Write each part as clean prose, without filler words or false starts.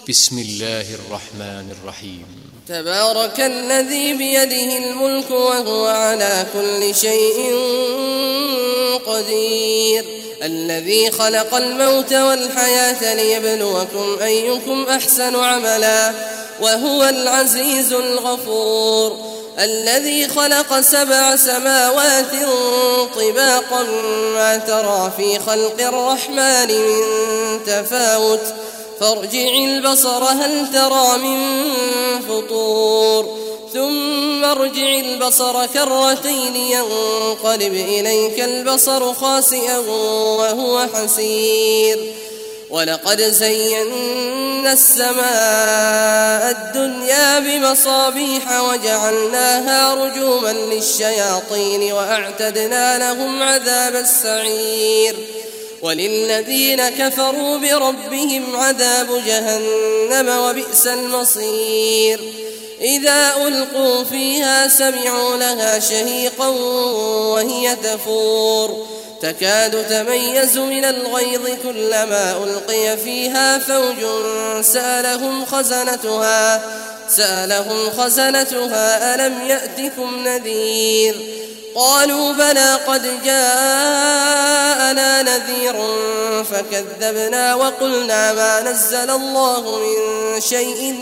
بسم الله الرحمن الرحيم. تبارك الذي بيده الملك وهو على كل شيء قدير، الذي خلق الموت والحياة ليبلوكم أيكم أحسن عملا وهو العزيز الغفور، الذي خلق 7 سماوات طباقا ما ترى في خلق الرحمن من تفاوت فارجع البصر هل ترى من فطور ثم ارجع البصر كرتين ينقلب إليك البصر خاسئا وهو حسير. ولقد زينا السماء الدنيا بمصابيح وجعلناها رجوما للشياطين وأعتدنا لهم عذاب السعير. وللذين كفروا بربهم عذاب جهنم وبئس المصير. إذا ألقوا فيها سمعوا لها شهيقا وهي تفور تكاد تميز من الغيظ كلما ألقي فيها فوج سألهم خزنتها ألم يأتكم نذير قالوا بلى قد جاءنا نذير فكذبنا وقلنا ما نزل الله من شيء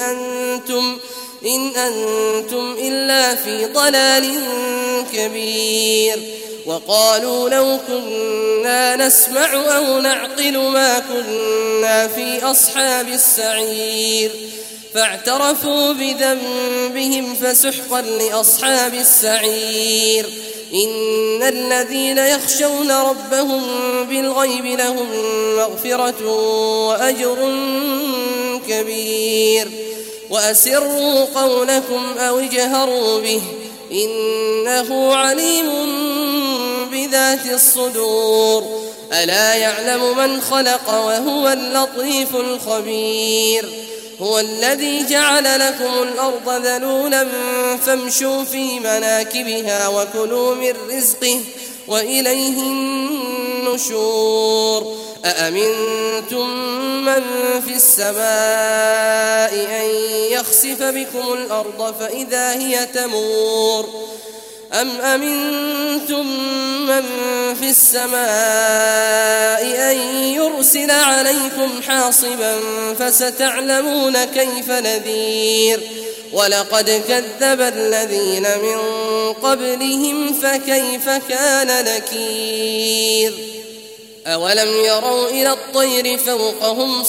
إن أنتم إلا في ضلال كبير. وقالوا لو كنا نسمع أو نعقل ما كنا في أصحاب السعير فاعترفوا بذنبهم فسحقا لأصحاب السعير. إن الذين يخشون ربهم بالغيب لهم مغفرة وأجر كبير. وأسروا قولكم أو اجهروا به إنه عليم بذات الصدور. ألا يعلم من خلق وهو اللطيف الخبير. هو الذي جعل لكم الأرض ذلولا فامشوا في مناكبها وكلوا من رزقه وإليه النشور. أأمنتم من في السماء أن يخسف بكم الأرض فإذا هي تمور أم أمنتم من في السماء أن يرسل عليكم حاصبا فستعلمون كيف نذير. ولقد كذب الذين من قبلهم فكيف كان نكير. أولم يروا إلى الطير فوقهم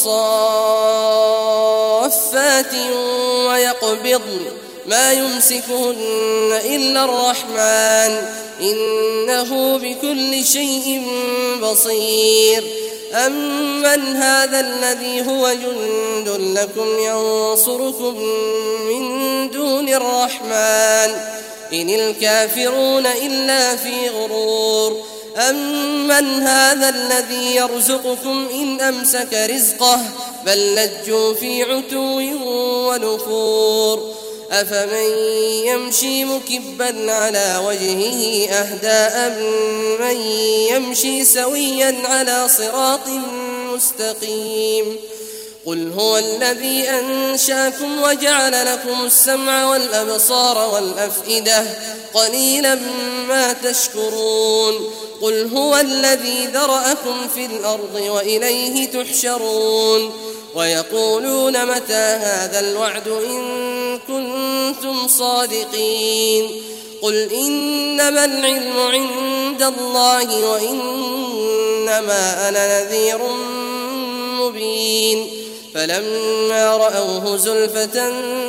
صافات ويقبضن ما يمسكهن إلا الرحمن إنه بكل شيء بصير. أمن هذا الذي هو جند لكم ينصركم من دون الرحمن إن الكافرون إلا في غرور. أمن هذا الذي يرزقكم إن أمسك رزقه بل لجوا في عتو ونفور. أفمن يمشي مكبا على وجهه أهدى أمن يمشي سويا على صراط مستقيم. قل هو الذي أنشاكم وجعل لكم السمع والأبصار والأفئدة قليلا ما تشكرون. قل هو الذي ذرأكم في الأرض وإليه تحشرون. ويقولون متى هذا الوعد إن كنتم صادقين. قل إنما العلم عند الله وإنما أنا نذير مبين. فلما رأوه زلفة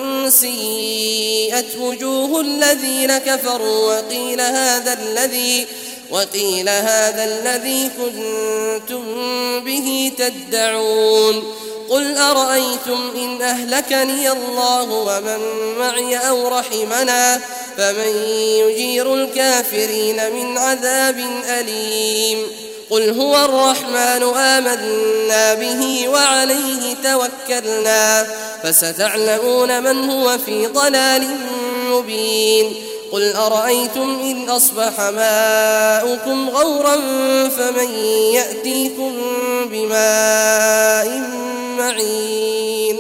سيئت وجوه الذين كفروا وقيل هذا الذي كنتم به تدعون. قل أرأيتم إن أهلكني الله ومن معي أو رحمنا فمن يجير الكافرين من عذاب أليم. قل هو الرحمن آمنا به وعليه توكلنا فستعلمون من هو في ضلال مبين. قل أرأيتم إن أصبح ماؤكم غورا فمن يأتيكم بماء معين.